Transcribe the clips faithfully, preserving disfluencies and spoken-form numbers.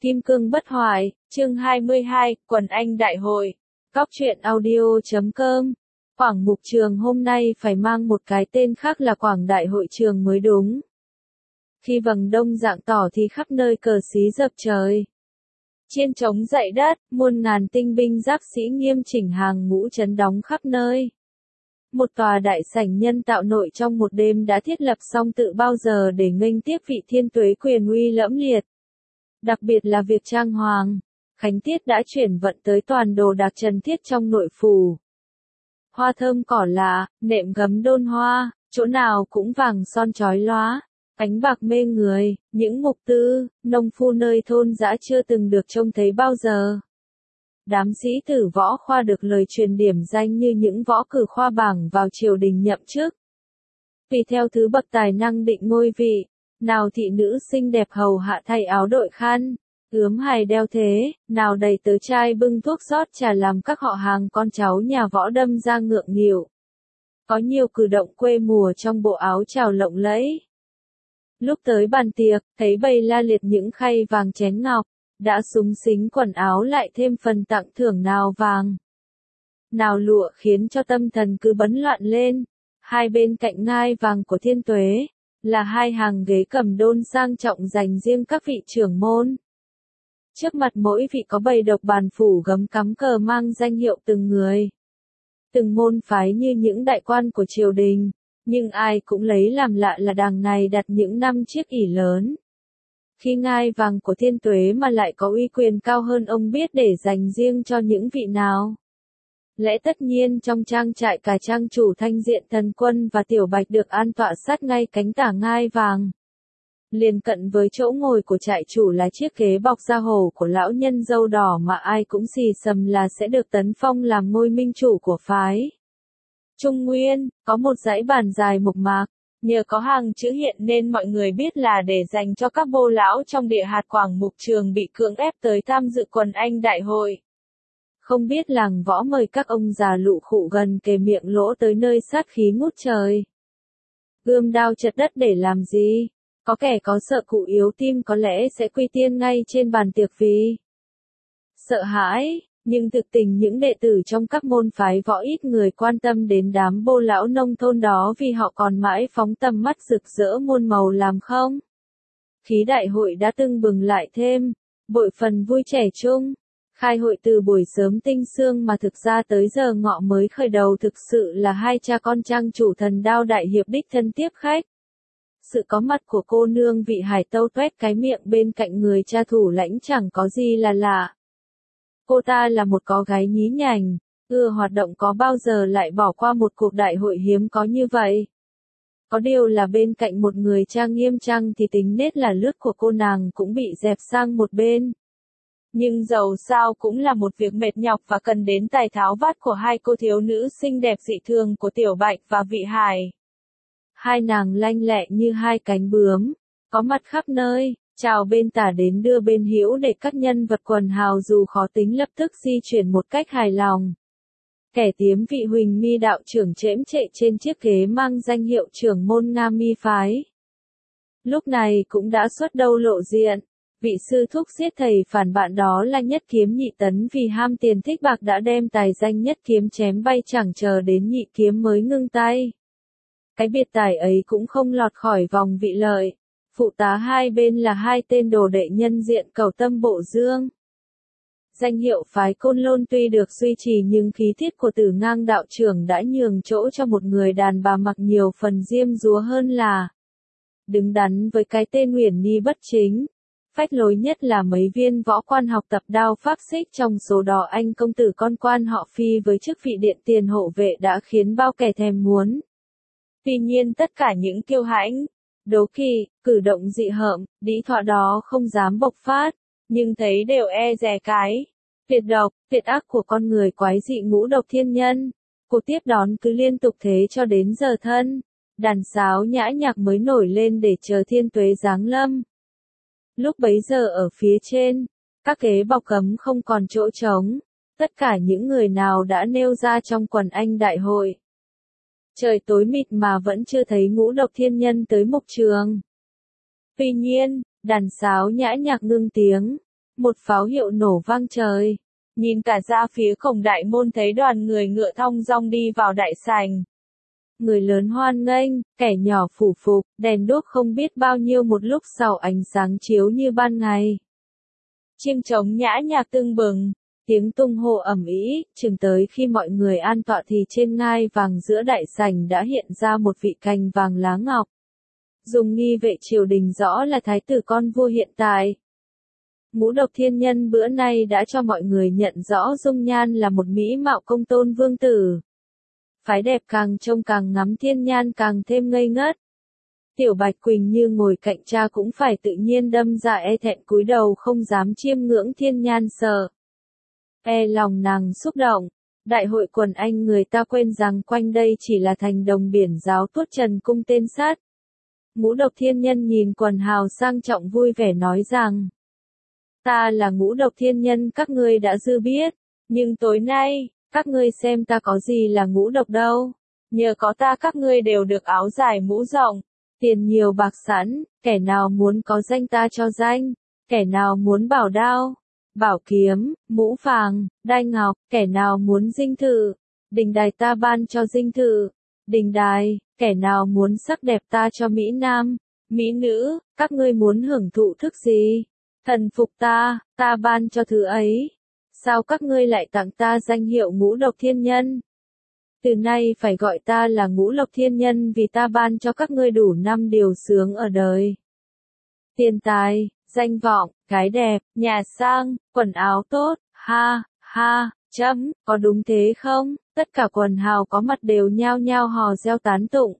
Kim cương bất hoại, chương hai mươi hai, Quần Anh Đại hội. Cóc truyện audio chấm com. Quảng Mục Trường hôm nay phải mang một cái tên khác là Quảng Đại hội trường mới đúng. Khi vầng đông rạng tỏ thì khắp nơi cờ xí dập trời. Chiên trống dậy đất, muôn ngàn tinh binh giáp sĩ nghiêm chỉnh hàng ngũ trấn đóng khắp nơi. Một tòa đại sảnh nhân tạo nội trong một đêm đã thiết lập xong tự bao giờ để nghênh tiếp vị thiên tuế quyền uy lẫm liệt. Đặc biệt là việc trang hoàng, Khánh Tiết đã chuyển vận tới toàn đồ đạc trần thiết trong nội phủ. Hoa thơm cỏ lạ, nệm gấm đôn hoa, chỗ nào cũng vàng son chói lóa, ánh bạc mê người, những mục tư, nông phu nơi thôn dã chưa từng được trông thấy bao giờ. Đám sĩ tử võ khoa được lời truyền điểm danh như những võ cử khoa bảng vào triều đình nhậm chức. Vì theo thứ bậc tài năng định ngôi vị, nào thị nữ xinh đẹp hầu hạ thay áo đội khăn, ướm hài đeo thế, nào đầy tớ trai bưng thuốc rót trà làm các họ hàng con cháu nhà võ đâm ra ngượng nghịu. Có nhiều cử động quê mùa trong bộ áo chào lộng lẫy. Lúc tới bàn tiệc, thấy bày la liệt những khay vàng chén ngọc, đã súng xính quần áo lại thêm phần tặng thưởng nào vàng, nào lụa khiến cho tâm thần cứ bấn loạn lên. Hai bên cạnh ngai vàng của thiên tuế, là hai hàng ghế cầm đôn sang trọng dành riêng các vị trưởng môn. Trước mặt mỗi vị có bày độc bàn phủ gấm cắm cờ mang danh hiệu từng người. Từng môn phái như những đại quan của triều đình, nhưng ai cũng lấy làm lạ là đàng này đặt những năm chiếc ỷ lớn. Khi ngai vàng của thiên tuế mà lại có uy quyền cao hơn ông biết để dành riêng cho những vị nào. Lẽ tất nhiên trong trang trại cả trang chủ Thanh Diện Thần Quân và Tiểu Bạch được an tọa sát ngay cánh tả ngai vàng. Liền cận với chỗ ngồi của trại chủ là chiếc ghế bọc da hổ của lão nhân râu đỏ mà ai cũng xì xầm là sẽ được tấn phong làm ngôi minh chủ của phái. Trung Nguyên, có một dãy bàn dài mộc mạc, nhờ có hàng chữ hiện nên mọi người biết là để dành cho các bô lão trong địa hạt Quảng Mục Trường bị cưỡng ép tới tham dự Quần Anh Đại hội. Không biết làng võ mời các ông già lụ khụ gần kề miệng lỗ tới nơi sát khí ngút trời. Gươm đao chật đất để làm gì? Có kẻ có sợ cụ yếu tim có lẽ sẽ quy tiên ngay trên bàn tiệc vì sợ hãi, nhưng thực tình những đệ tử trong các môn phái võ ít người quan tâm đến đám bô lão nông thôn đó vì họ còn mãi phóng tầm mắt rực rỡ muôn màu làm không. Khí đại hội đã tưng bừng lại thêm, bội phần vui trẻ trung. Khai hội từ buổi sớm tinh sương mà thực ra tới giờ ngọ mới khởi đầu thực sự là hai cha con trang chủ Thần Đao đại hiệp đích thân tiếp khách. Sự có mặt của cô nương vị hải tâu toét cái miệng bên cạnh người cha thủ lãnh chẳng có gì là lạ. Cô ta là một có gái nhí nhảnh, ưa hoạt động có bao giờ lại bỏ qua một cuộc đại hội hiếm có như vậy. Có điều là bên cạnh một người trang nghiêm trang thì tính nết là lướt của cô nàng cũng bị dẹp sang một bên. Nhưng dầu sao cũng là một việc mệt nhọc và cần đến tài tháo vát của hai cô thiếu nữ xinh đẹp dị thường của Tiểu Bạch và Vị Hải. Hai nàng lanh lẹ như hai cánh bướm, có mặt khắp nơi, chào bên tả đến đưa bên hữu để các nhân vật quần hào dù khó tính lập tức di chuyển một cách hài lòng. Kẻ tiếm vị Huỳnh Mi đạo trưởng chễm trệ trên chiếc ghế mang danh hiệu trưởng môn Nga Mi phái. Lúc này cũng đã xuất đâu lộ diện. Vị sư thúc giết thầy phản bạn đó là Nhất Kiếm Nhị Tấn vì ham tiền thích bạc đã đem tài danh Nhất Kiếm chém bay chẳng chờ đến Nhị Kiếm mới ngưng tay. Cái biệt tài ấy cũng không lọt khỏi vòng vị lợi. Phụ tá hai bên là hai tên đồ đệ nhân diện Cầu Tâm Bộ Dương. Danh hiệu phái Côn Lôn tuy được duy trì nhưng khí tiết của Tử Ngang đạo trưởng đã nhường chỗ cho một người đàn bà mặc nhiều phần diêm dúa hơn là đứng đắn với cái tên Uyển Nhi bất chính. Phách lối nhất là mấy viên võ quan học tập đao pháp xích trong số đó anh công tử con quan họ Phi với chức vị điện tiền hộ vệ đã khiến bao kẻ thèm muốn. Tuy nhiên tất cả những kiêu hãnh, đố kỵ, cử động dị hợm, đĩ thọa đó không dám bộc phát, nhưng thấy đều e dè cái tuyệt độc, tuyệt ác của con người quái dị ngũ độc thiên nhân. Cuộc tiếp đón cứ liên tục thế cho đến giờ thân, đàn sáo nhã nhạc mới nổi lên để chờ thiên tuế giáng lâm. Lúc bấy giờ ở phía trên, các ghế bọc cấm không còn chỗ trống, tất cả những người nào đã nêu ra trong Quần Anh Đại hội. Trời tối mịt mà vẫn chưa thấy ngũ độc thiên nhân tới mục trường. Tuy nhiên, đàn sáo nhã nhạc ngưng tiếng, một pháo hiệu nổ vang trời. Nhìn cả ra phía cổng đại môn thấy đoàn người ngựa thong dong đi vào đại sảnh. Người lớn hoan nghênh, kẻ nhỏ phủ phục, đèn đuốc không biết bao nhiêu một lúc sau ánh sáng chiếu như ban ngày. Chiêng trống nhã nhạc tưng bừng, tiếng tung hô ầm ĩ, chừng tới khi mọi người an tọa thì trên ngai vàng giữa đại sảnh đã hiện ra một vị cành vàng lá ngọc. Dùng nghi vệ triều đình rõ là thái tử con vua hiện tại. Ngũ độc thiên nhân bữa nay đã cho mọi người nhận rõ dung nhan là một mỹ mạo công tôn vương tử. Phái đẹp càng trông càng ngắm thiên nhan càng thêm ngây ngất. Tiểu Bạch Quỳnh như ngồi cạnh cha cũng phải tự nhiên đâm ra e thẹn cúi đầu không dám chiêm ngưỡng thiên nhan sợ. E lòng nàng xúc động, đại hội quần anh người ta quên rằng quanh đây chỉ là thành đồng biển giáo tuốt trần cung tên sát. Ngũ độc thiên nhân nhìn quần hào sang trọng vui vẻ nói rằng, ta là ngũ độc thiên nhân các ngươi đã dư biết, nhưng tối nay, các ngươi xem ta có gì là ngũ độc đâu, nhờ có ta các ngươi đều được áo dài mũ rộng, tiền nhiều bạc sẵn, kẻ nào muốn có danh ta cho danh, kẻ nào muốn bảo đao, bảo kiếm, mũ vàng, đai ngọc, kẻ nào muốn dinh thự, đình đài ta ban cho dinh thự, đình đài, kẻ nào muốn sắc đẹp ta cho mỹ nam, mỹ nữ, các ngươi muốn hưởng thụ thức gì, thần phục ta, ta ban cho thứ ấy. Sao các ngươi lại tặng ta danh hiệu ngũ độc thiên nhân? Từ nay phải gọi ta là ngũ độc thiên nhân vì ta ban cho các ngươi đủ năm điều sướng ở đời. Tiền tài, danh vọng, gái đẹp, nhà sang, quần áo tốt, ha, ha, chấm, có đúng thế không? Tất cả quần hào có mặt đều nhao nhao hò reo tán tụng.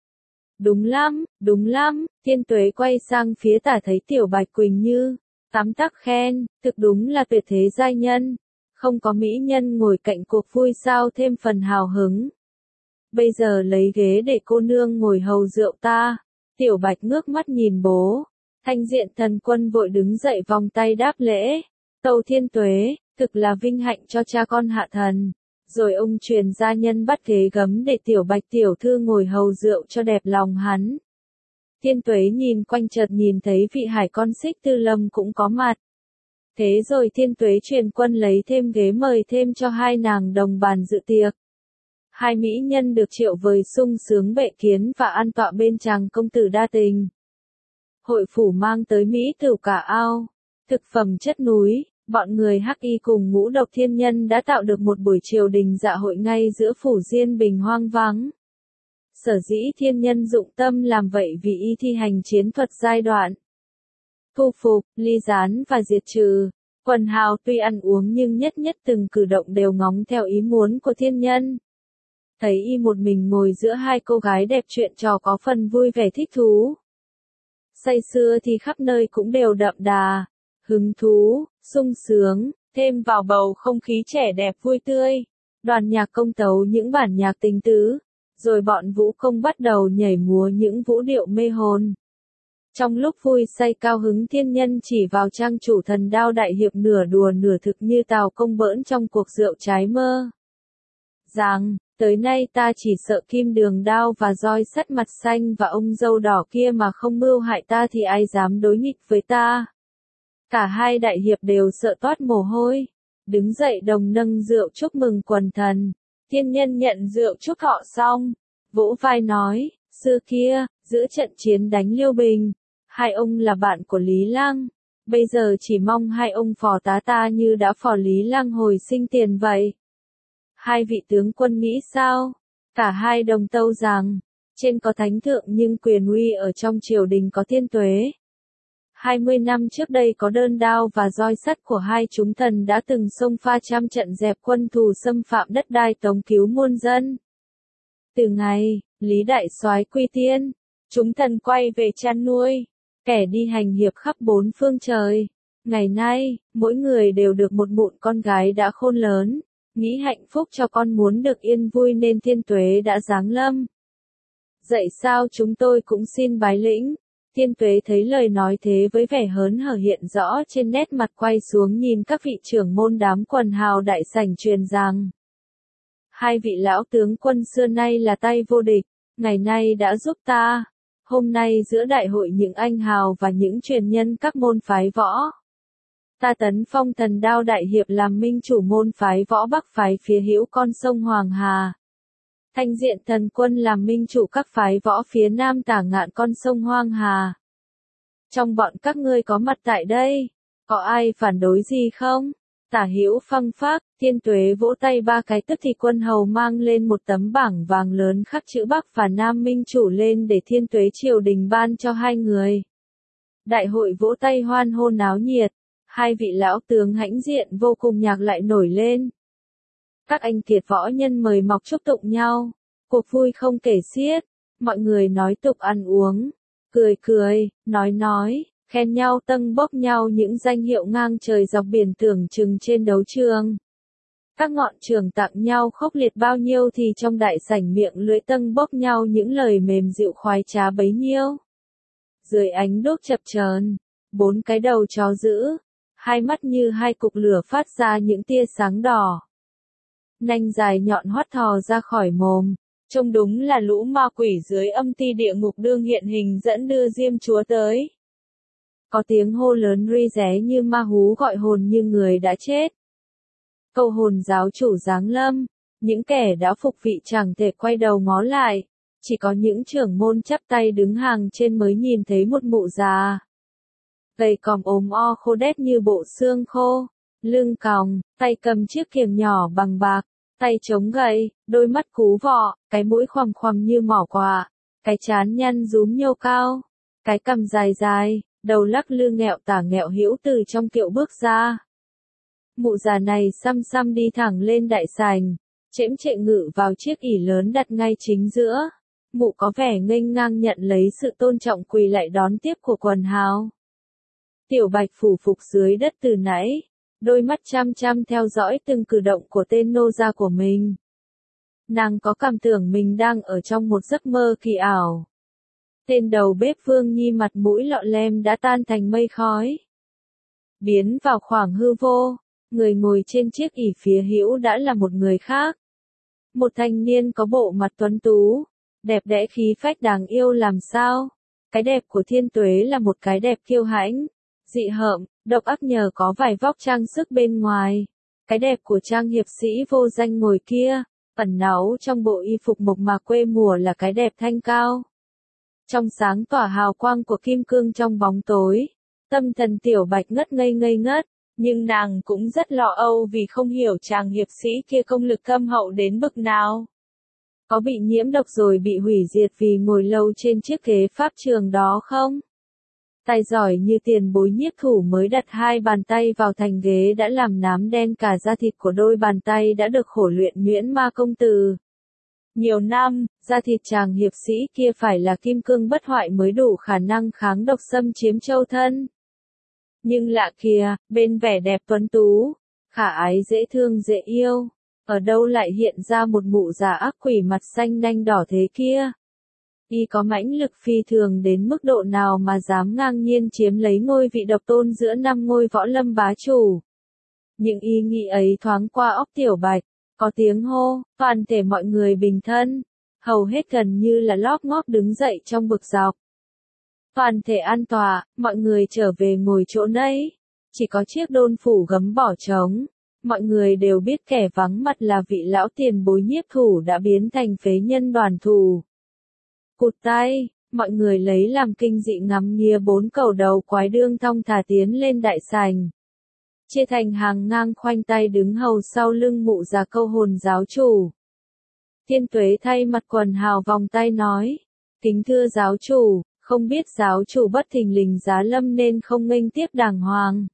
Đúng lắm, đúng lắm, Thiên Tuế quay sang phía tả thấy Tiểu Bạch Quỳnh như tắm tắc khen, thực đúng là tuyệt thế giai nhân, không có mỹ nhân ngồi cạnh cuộc vui sao thêm phần hào hứng. Bây giờ lấy ghế để cô nương ngồi hầu rượu ta. Tiểu Bạch ngước mắt nhìn bố, Thanh Diện Thần Quân vội đứng dậy vòng tay đáp lễ, tâu Thiên Tuế, thực là vinh hạnh cho cha con hạ thần. Rồi ông truyền gia nhân bắt ghế gấm để Tiểu Bạch tiểu thư ngồi hầu rượu cho đẹp lòng hắn. Thiên Tuế nhìn quanh chợt nhìn thấy vị hải con Xích Tư Lâm cũng có mặt. Thế rồi Thiên Tuế truyền quân lấy thêm ghế mời thêm cho hai nàng đồng bàn dự tiệc. Hai mỹ nhân được triệu vời sung sướng bệ kiến và an tọa bên chàng công tử đa tình. Hội phủ mang tới mỹ tửu cả ao, thực phẩm chất núi, bọn người Hắc Y cùng ngũ độc thiên nhân đã tạo được một buổi triều đình dạ hội ngay giữa phủ Diên Bình hoang vắng. Sở dĩ thiên nhân dụng tâm làm vậy vì y thi hành chiến thuật giai đoạn thu phục, ly gián và diệt trừ. Quần hào tuy ăn uống nhưng nhất nhất từng cử động đều ngóng theo ý muốn của thiên nhân. Thấy y một mình ngồi giữa hai cô gái đẹp chuyện trò có phần vui vẻ thích thú. Say sưa thì khắp nơi cũng đều đậm đà, hứng thú, sung sướng, thêm vào bầu không khí trẻ đẹp vui tươi. Đoàn nhạc công tấu những bản nhạc tình tứ, rồi bọn vũ công bắt đầu nhảy múa những vũ điệu mê hồn. Trong lúc vui say cao hứng thiên nhân chỉ vào trang chủ thần đao đại hiệp nửa đùa nửa thực như Tào Công bỡn trong cuộc rượu trái mơ. Rằng, tới nay ta chỉ sợ kim đường đao và roi sắt mặt xanh và ông dâu đỏ kia mà không mưu hại ta thì ai dám đối nghịch với ta. Cả hai đại hiệp đều sợ toát mồ hôi. Đứng dậy đồng nâng rượu chúc mừng quần thần. Thiên nhân nhận rượu chúc họ xong. Vỗ vai nói, xưa kia, giữa trận chiến đánh Liêu Bình, hai ông là bạn của Lý Lang. Bây giờ chỉ mong hai ông phò tá ta như đã phò Lý Lang hồi sinh tiền vậy. Hai vị tướng quân nghĩ sao? Cả hai đồng tâu rằng, trên có thánh thượng nhưng quyền uy ở trong triều đình có Thiên Tuế. Hai mươi năm trước đây có đơn đao và roi sắt của hai chúng thần đã từng xông pha trăm trận dẹp quân thù xâm phạm đất đai tống cứu muôn dân. Từ ngày, Lý Đại Soái quy tiên, chúng thần quay về chăn nuôi, kẻ đi hành hiệp khắp bốn phương trời. Ngày nay, mỗi người đều được một mụn con gái đã khôn lớn, nghĩ hạnh phúc cho con muốn được yên vui nên Thiên Tuế đã giáng lâm. Dậy sao chúng tôi cũng xin bái lĩnh. Thiên Tuế thấy lời nói thế với vẻ hớn hở hiện rõ trên nét mặt quay xuống nhìn các vị trưởng môn đám quần hào đại sảnh truyền rằng. Hai vị lão tướng quân xưa nay là tay vô địch, ngày nay đã giúp ta. Hôm nay giữa đại hội những anh hào và những truyền nhân các môn phái võ. Ta tấn phong thần đao đại hiệp làm minh chủ môn phái võ bắc phái phía hữu con sông Hoàng Hà. Thanh diện thần quân làm minh chủ các phái võ phía nam tả ngạn con sông Hoàng Hà. Trong bọn các ngươi có mặt tại đây, có ai phản đối gì không? Tả hữu phăng phác, Thiên Tuế vỗ tay ba cái tức thì quân hầu mang lên một tấm bảng vàng lớn khắc chữ Bắc và Nam minh chủ lên để Thiên Tuế triều đình ban cho hai người. Đại hội vỗ tay hoan hô náo nhiệt, hai vị lão tướng hãnh diện vô cùng nhạc lại nổi lên. Các anh kiệt võ nhân mời mọc chúc tụng nhau, cuộc vui không kể xiết, mọi người nói tục ăn uống, cười cười, nói nói, khen nhau tâng bốc nhau những danh hiệu ngang trời dọc biển tưởng chừng trên đấu trường. Các ngọn trường tặng nhau khốc liệt bao nhiêu thì trong đại sảnh miệng lưỡi tâng bốc nhau những lời mềm dịu khoái trá bấy nhiêu. Dưới ánh đuốc chập chờn, bốn cái đầu chó dữ, hai mắt như hai cục lửa phát ra những tia sáng đỏ. Nanh dài nhọn hoắt thò ra khỏi mồm, trông đúng là lũ ma quỷ dưới âm ti địa ngục đương hiện hình dẫn đưa Diêm Chúa tới. Có tiếng hô lớn ri ré như ma hú gọi hồn như người đã chết. Câu hồn giáo chủ giáng lâm, những kẻ đã phục vị chẳng thể quay đầu ngó lại, chỉ có những trưởng môn chắp tay đứng hàng trên mới nhìn thấy một mụ già. Gầy còm ốm o khô đét như bộ xương khô, lưng còng, tay cầm chiếc kiềm nhỏ bằng bạc, tay chống gậy, đôi mắt cú vọ, cái mũi khoằm khoằm như mỏ quạ, cái trán nhăn rúm nhô cao, cái cằm dài dài, đầu lắc lư nghẹo tả nghẹo hữu từ trong kiệu bước ra. Mụ già này xăm xăm đi thẳng lên đại sảnh, chễm chệ ngự vào chiếc ỷ lớn đặt ngay chính giữa. Mụ có vẻ nghênh ngang nhận lấy sự tôn trọng quỳ lại đón tiếp của quần hào. Tiểu Bạch phủ phục dưới đất từ nãy, đôi mắt chăm chăm theo dõi từng cử động của tên nô gia của mình. Nàng có cảm tưởng mình đang ở trong một giấc mơ kỳ ảo. Tên đầu bếp Vương Nhi mặt mũi lọ lem đã tan thành mây khói. Biến vào khoảng hư vô, người ngồi trên chiếc ỷ phía hữu đã là một người khác. Một thanh niên có bộ mặt tuấn tú, đẹp đẽ khí phách đáng yêu làm sao. Cái đẹp của Thiên Tuế là một cái đẹp kiêu hãnh, dị hợm, độc ác nhờ có vài vóc trang sức bên ngoài. Cái đẹp của trang hiệp sĩ vô danh ngồi kia, ẩn náu trong bộ y phục mộc mạc quê mùa là cái đẹp thanh cao. Trong sáng tỏa hào quang của kim cương trong bóng tối, tâm thần Tiểu Bạch ngất ngây ngây ngất, nhưng nàng cũng rất lo âu vì không hiểu chàng hiệp sĩ kia công lực thâm hậu đến bậc nào. Có bị nhiễm độc rồi bị hủy diệt vì ngồi lâu trên chiếc ghế pháp trường đó không? Tài giỏi như tiền bối nhiếp thủ mới đặt hai bàn tay vào thành ghế đã làm nám đen cả da thịt của đôi bàn tay đã được khổ luyện nhuyễn ma công từ nhiều năm, da thịt chàng hiệp sĩ kia phải là kim cương bất hoại mới đủ khả năng kháng độc xâm chiếm châu thân. Nhưng lạ kìa, bên vẻ đẹp tuấn tú, khả ái dễ thương dễ yêu, ở đâu lại hiện ra một mụ già ác quỷ mặt xanh nanh đỏ thế kia? Y có mãnh lực phi thường đến mức độ nào mà dám ngang nhiên chiếm lấy ngôi vị độc tôn giữa năm ngôi võ lâm bá chủ? Những ý nghĩ ấy thoáng qua óc Tiểu Bạch, có tiếng hô, toàn thể mọi người bình thân, hầu hết gần như là lóp ngóp đứng dậy trong bực dọc. Toàn thể an tọa, mọi người trở về ngồi chỗ nấy, chỉ có chiếc đôn phủ gấm bỏ trống. Mọi người đều biết kẻ vắng mặt là vị lão tiền bối nhiếp thủ đã biến thành phế nhân đoàn thù. Cụt tay, mọi người lấy làm kinh dị ngắm nghía bốn cầu đầu quái đương thong thả tiến lên đại sảnh. Chia thành hàng ngang khoanh tay đứng hầu sau lưng mụ già câu hồn giáo chủ. Thiên Tuế thay mặt quần hào vòng tay nói, kính thưa giáo chủ, không biết giáo chủ bất thình lình giá lâm nên không nghênh tiếp đàng hoàng.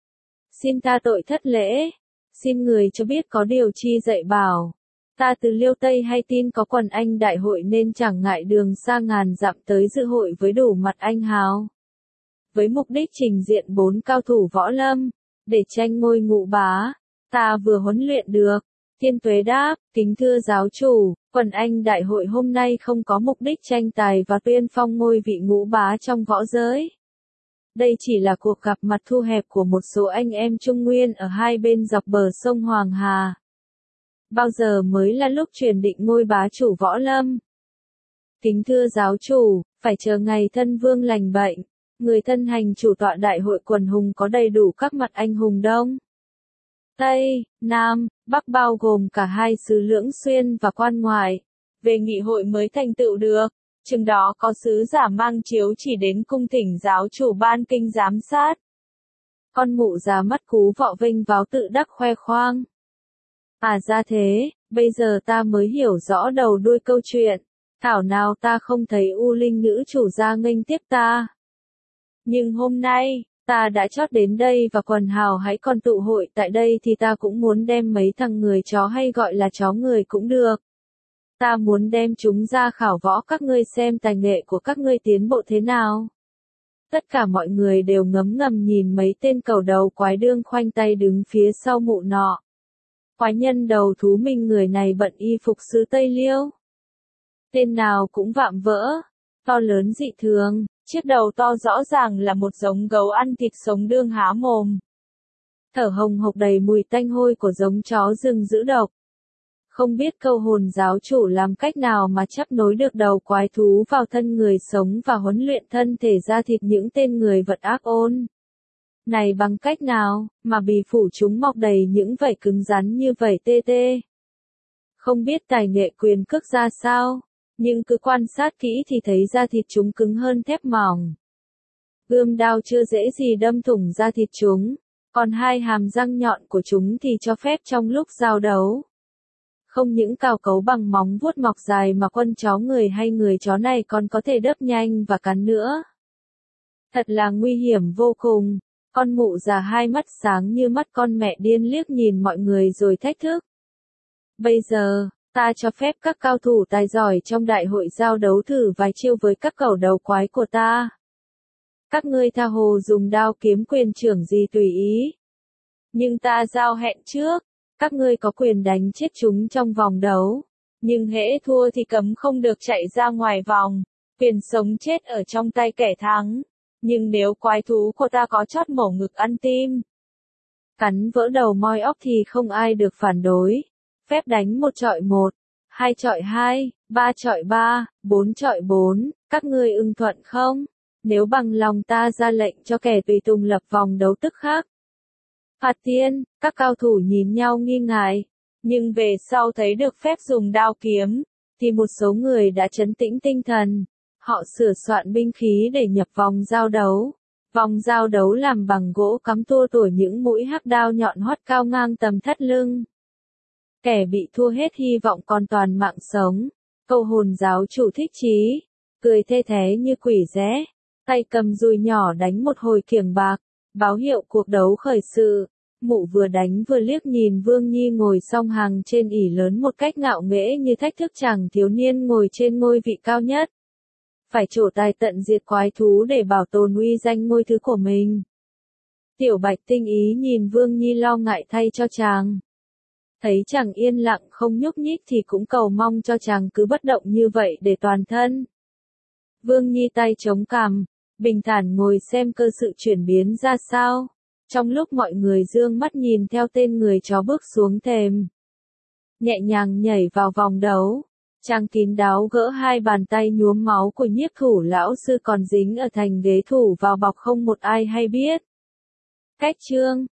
Xin tha tội thất lễ, xin người cho biết có điều chi dạy bảo. Ta từ Liêu Tây hay tin có quần anh đại hội nên chẳng ngại đường xa ngàn dặm tới dự hội với đủ mặt anh hào. Với mục đích trình diện bốn cao thủ võ lâm, để tranh ngôi ngũ bá, ta vừa huấn luyện được. Thiên Tuế đáp, kính thưa giáo chủ, quần anh đại hội hôm nay không có mục đích tranh tài và tuyên phong ngôi vị ngũ bá trong võ giới. Đây chỉ là cuộc gặp mặt thu hẹp của một số anh em Trung Nguyên ở hai bên dọc bờ sông Hoàng Hà. Bao giờ mới là lúc truyền định ngôi bá chủ võ lâm? Kính thưa giáo chủ, phải chờ ngày thân vương lành bệnh, người thân hành chủ tọa đại hội quần hùng có đầy đủ các mặt anh hùng Đông, Tây, Nam, Bắc bao gồm cả hai xứ Lưỡng Xuyên và quan ngoại. Về nghị hội mới thành tựu được, chừng đó có sứ giả mang chiếu chỉ đến cung thỉnh giáo chủ ban kinh giám sát. Con mụ già mắt cú vọ vinh váo tự đắc khoe khoang. À ra thế, bây giờ ta mới hiểu rõ đầu đuôi câu chuyện. Thảo nào ta không thấy U Linh nữ chủ ra nghênh tiếp ta. Nhưng hôm nay, ta đã chót đến đây và quần hào hãy còn tụ hội tại đây thì ta cũng muốn đem mấy thằng người chó hay gọi là chó người cũng được. Ta muốn đem chúng ra khảo võ các ngươi xem tài nghệ của các ngươi tiến bộ thế nào. Tất cả mọi người đều ngấm ngầm nhìn mấy tên cầu đầu quái đương khoanh tay đứng phía sau mụ nọ. Quái nhân đầu thú minh người này bận y phục xứ Tây Liêu. Tên nào cũng vạm vỡ, to lớn dị thường, chiếc đầu to rõ ràng là một giống gấu ăn thịt sống đương há mồm. Thở hồng hộc đầy mùi tanh hôi của giống chó rừng dữ độc. Không biết câu hồn giáo chủ làm cách nào mà chấp nối được đầu quái thú vào thân người sống và huấn luyện thân thể ra thịt những tên người vật ác ôn. Này bằng cách nào, mà bì phủ chúng mọc đầy những vảy cứng rắn như vảy tê tê. Không biết tài nghệ quyền cước ra sao, nhưng cứ quan sát kỹ thì thấy da thịt chúng cứng hơn thép mỏng. Gươm đao chưa dễ gì đâm thủng da thịt chúng, còn hai hàm răng nhọn của chúng thì cho phép trong lúc giao đấu. Không những cào cấu bằng móng vuốt mọc dài mà quân chó người hay người chó này còn có thể đớp nhanh và cắn nữa. Thật là nguy hiểm vô cùng. Con mụ già hai mắt sáng như mắt con mẹ điên liếc nhìn mọi người rồi thách thức. Bây giờ, ta cho phép các cao thủ tài giỏi trong đại hội giao đấu thử vài chiêu với các cẩu đầu quái của ta. Các ngươi tha hồ dùng đao kiếm quyền trưởng gì tùy ý. Nhưng ta giao hẹn trước, các ngươi có quyền đánh chết chúng trong vòng đấu. Nhưng hễ thua thì cấm không được chạy ra ngoài vòng, quyền sống chết ở trong tay kẻ thắng. Nhưng nếu quái thú của ta có chót mổ ngực ăn tim, cắn vỡ đầu moi óc thì không ai được phản đối. Phép đánh một chọi một, hai chọi hai, ba chọi ba, bốn chọi bốn, các ngươi ưng thuận không? Nếu bằng lòng ta ra lệnh cho kẻ tùy tùng lập vòng đấu tức khác. Phạt tiên, các cao thủ nhìn nhau nghi ngại, nhưng về sau thấy được phép dùng đao kiếm, thì một số người đã trấn tĩnh tinh thần. Họ sửa soạn binh khí để nhập vòng giao đấu. Vòng giao đấu làm bằng gỗ cắm tua tủa những mũi hắc đao nhọn hoắt cao ngang tầm thắt lưng. Kẻ bị thua hết hy vọng còn toàn mạng sống. Câu hồn giáo chủ thích chí, cười thê thế như quỷ rẽ, tay cầm dùi nhỏ đánh một hồi kiềng bạc, báo hiệu cuộc đấu khởi sự. Mụ vừa đánh vừa liếc nhìn Vương Nhi ngồi song hàng trên ỷ lớn một cách ngạo nghễ như thách thức chàng thiếu niên ngồi trên ngôi vị cao nhất. Phải trổ tài tận diệt quái thú để bảo tồn uy danh ngôi thứ của mình. Tiểu Bạch tinh ý nhìn Vương Nhi lo ngại thay cho chàng. Thấy chàng yên lặng không nhúc nhích thì cũng cầu mong cho chàng cứ bất động như vậy để toàn thân. Vương Nhi tay chống cằm, bình thản ngồi xem cơ sự chuyển biến ra sao. Trong lúc mọi người dương mắt nhìn theo tên người chó bước xuống thềm, nhẹ nhàng nhảy vào vòng đấu. Chàng kín đáo gỡ hai bàn tay nhuốm máu của nhiếp thủ lão sư còn dính ở thành ghế thủ vào bọc không một ai hay biết. Cách chương